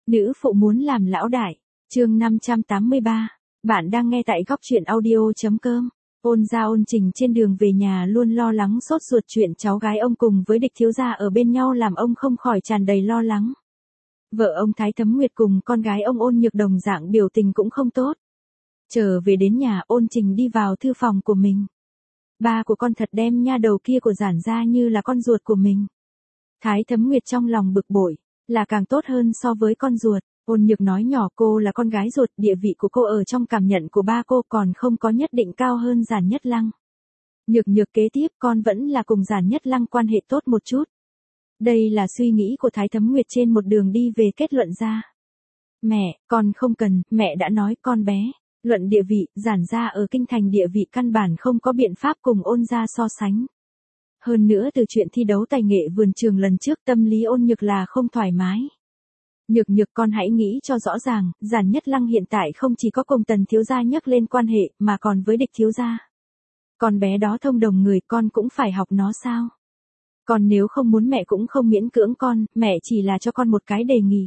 Nữ phụ muốn làm lão đại. Chương 583. Bạn đang nghe tại goctruyện audio.com. Ôn Gia Ôn Trình trên đường về nhà luôn lo lắng sốt ruột chuyện cháu gái ông cùng với Địch thiếu gia ở bên nhau làm ông không khỏi tràn đầy lo lắng. Vợ ông Thái Thấm Nguyệt cùng con gái ông Ôn Nhược đồng dạng biểu tình cũng không tốt. Trở về đến nhà, Ôn Trình đi vào thư phòng của mình. Ba của con thật đem nha đầu kia của Giản gia như là con ruột của mình. Thái Thấm Nguyệt trong lòng bực bội, là càng tốt hơn so với con ruột. Ôn Nhược nói nhỏ cô là con gái ruột, địa vị của cô ở trong cảm nhận của ba cô còn không có nhất định cao hơn Giản Nhất Lăng. Nhược kế tiếp con vẫn là cùng Giản Nhất Lăng quan hệ tốt một chút. Đây là suy nghĩ của Thái Thấm Nguyệt trên một đường đi về kết luận ra. Mẹ, con không cần, mẹ đã nói con bé. Luận địa vị, Giản gia ở kinh thành địa vị căn bản không có biện pháp cùng Ôn gia so sánh. Hơn nữa từ chuyện thi đấu tài nghệ vườn trường lần trước tâm lý Ôn Nhược là không thoải mái. Nhược con hãy nghĩ cho rõ ràng, Giản Nhất Lăng hiện tại không chỉ có cùng Tần thiếu gia nhắc lên quan hệ mà còn với Địch thiếu gia. Con bé đó thông đồng người con cũng phải học nó sao? Con nếu không muốn mẹ cũng không miễn cưỡng con, mẹ chỉ là cho con một cái đề nghị.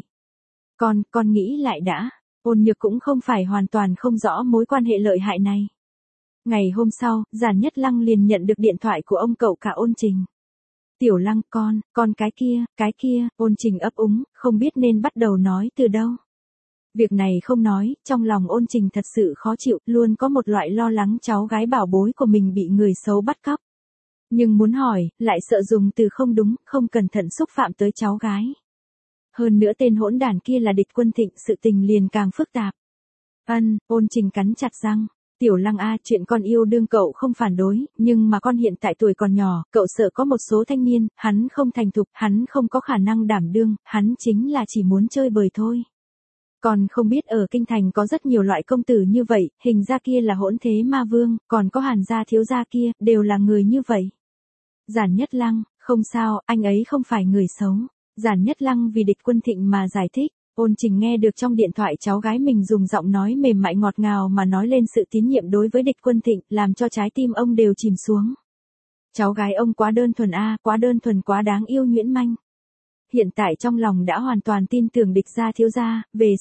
Con nghĩ lại đã. Ôn Nhược cũng không phải hoàn toàn không rõ mối quan hệ lợi hại này. Ngày hôm sau, Giản Nhất Lăng liền nhận được điện thoại của ông cậu cả Ôn Trình. Tiểu Lăng con cái kia, Ôn Trình ấp úng, không biết nên bắt đầu nói từ đâu. Việc này không nói, trong lòng Ôn Trình thật sự khó chịu, luôn có một loại lo lắng cháu gái bảo bối của mình bị người xấu bắt cóc. Nhưng muốn hỏi, lại sợ dùng từ không đúng, không cẩn thận xúc phạm tới cháu gái. Hơn nữa tên hỗn đản kia là Địch Quân Thịnh, sự tình liền càng phức tạp. Ôn Trình cắn chặt răng. Tiểu Lăng a, chuyện con yêu đương cậu không phản đối, nhưng mà con hiện tại tuổi còn nhỏ, cậu sợ có một số thanh niên, hắn không thành thục, hắn không có khả năng đảm đương, hắn chính là chỉ muốn chơi bời thôi. Còn không biết ở kinh thành có rất nhiều loại công tử như vậy, hình ra kia là hỗn thế ma vương, còn có Hàn gia thiếu gia kia, đều là người như vậy. Giản Nhất Lăng, không sao, anh ấy không phải người xấu. Giản Nhất Lăng vì Địch Quân Thịnh mà giải thích. Ôn Trình nghe được trong điện thoại cháu gái mình dùng giọng nói mềm mại ngọt ngào mà nói lên sự tín nhiệm đối với Địch Quân Thịnh, làm cho trái tim ông đều chìm xuống. Cháu gái ông quá đơn thuần quá đơn thuần quá đáng yêu nhuyễn manh. Hiện tại trong lòng đã hoàn toàn tin tưởng Địch gia thiếu gia, về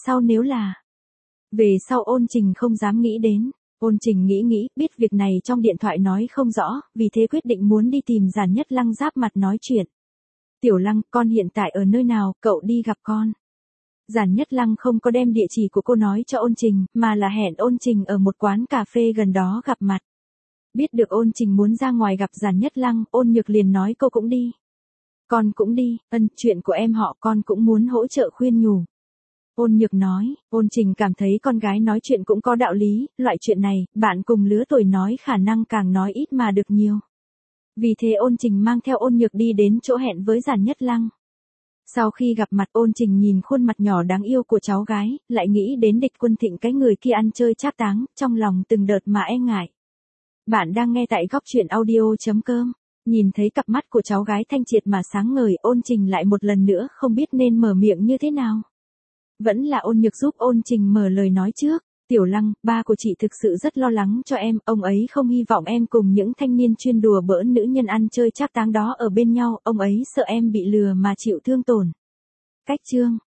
sau Ôn Trình không dám nghĩ đến. Ôn Trình nghĩ, biết việc này trong điện thoại nói không rõ, vì thế quyết định muốn đi tìm Giản Nhất Lăng giáp mặt nói chuyện. Tiểu Lăng, con hiện tại ở nơi nào, cậu đi gặp con. Giản Nhất Lăng không có đem địa chỉ của cô nói cho Ôn Trình, mà là hẹn Ôn Trình ở một quán cà phê gần đó gặp mặt. Biết được Ôn Trình muốn ra ngoài gặp Giản Nhất Lăng, Ôn Nhược liền nói cô cũng đi. Con cũng đi, chuyện của em họ con cũng muốn hỗ trợ khuyên nhủ. Ôn Nhược nói, Ôn Trình cảm thấy con gái nói chuyện cũng có đạo lý, loại chuyện này, bạn cùng lứa tuổi nói khả năng càng nói ít mà được nhiều. Vì thế Ôn Trình mang theo Ôn Nhược đi đến chỗ hẹn với Giản Nhất Lăng. Sau khi gặp mặt Ôn Trình nhìn khuôn mặt nhỏ đáng yêu của cháu gái, lại nghĩ đến Địch Quân Thịnh cái người kia ăn chơi trác táng, trong lòng từng đợt mà e ngại. Bạn đang nghe tại goctruyện audio.com. Nhìn thấy cặp mắt của cháu gái thanh triệt mà sáng ngời, Ôn Trình lại một lần nữa không biết nên mở miệng như thế nào. Vẫn là Ôn Nhược giúp Ôn Trình mở lời nói trước. Tiểu Lăng, ba của chị thực sự rất lo lắng cho em, ông ấy không hy vọng em cùng những thanh niên chuyên đùa bỡn nữ nhân ăn chơi trác táng đó ở bên nhau, ông ấy sợ em bị lừa mà chịu thương tổn. Cách chương.